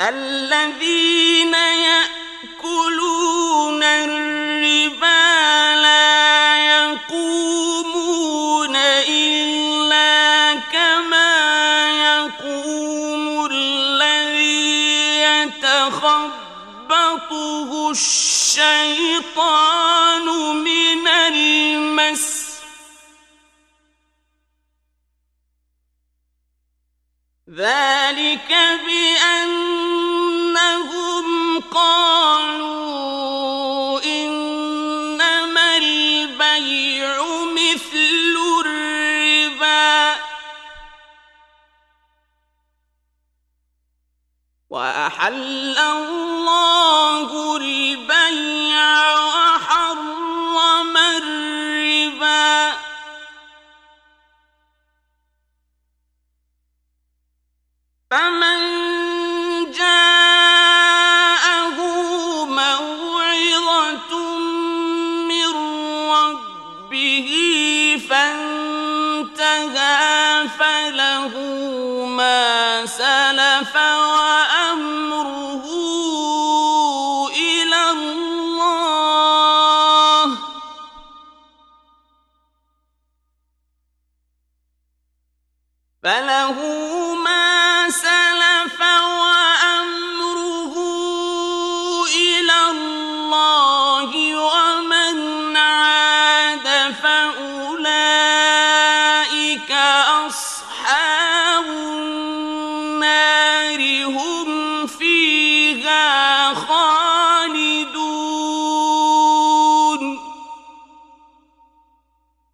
الذين يأكلون الربا لا يقومون إلا كما يقوم الذي يتخبطه الشيطان من المس، ذلك بأنهم قالوا إنما البيع مثل الربا وأحل الله البيع وحرم الربا، فمن جاءه موعظة من ربه فانتهى فله ما سلف وأمره إلى الله، فله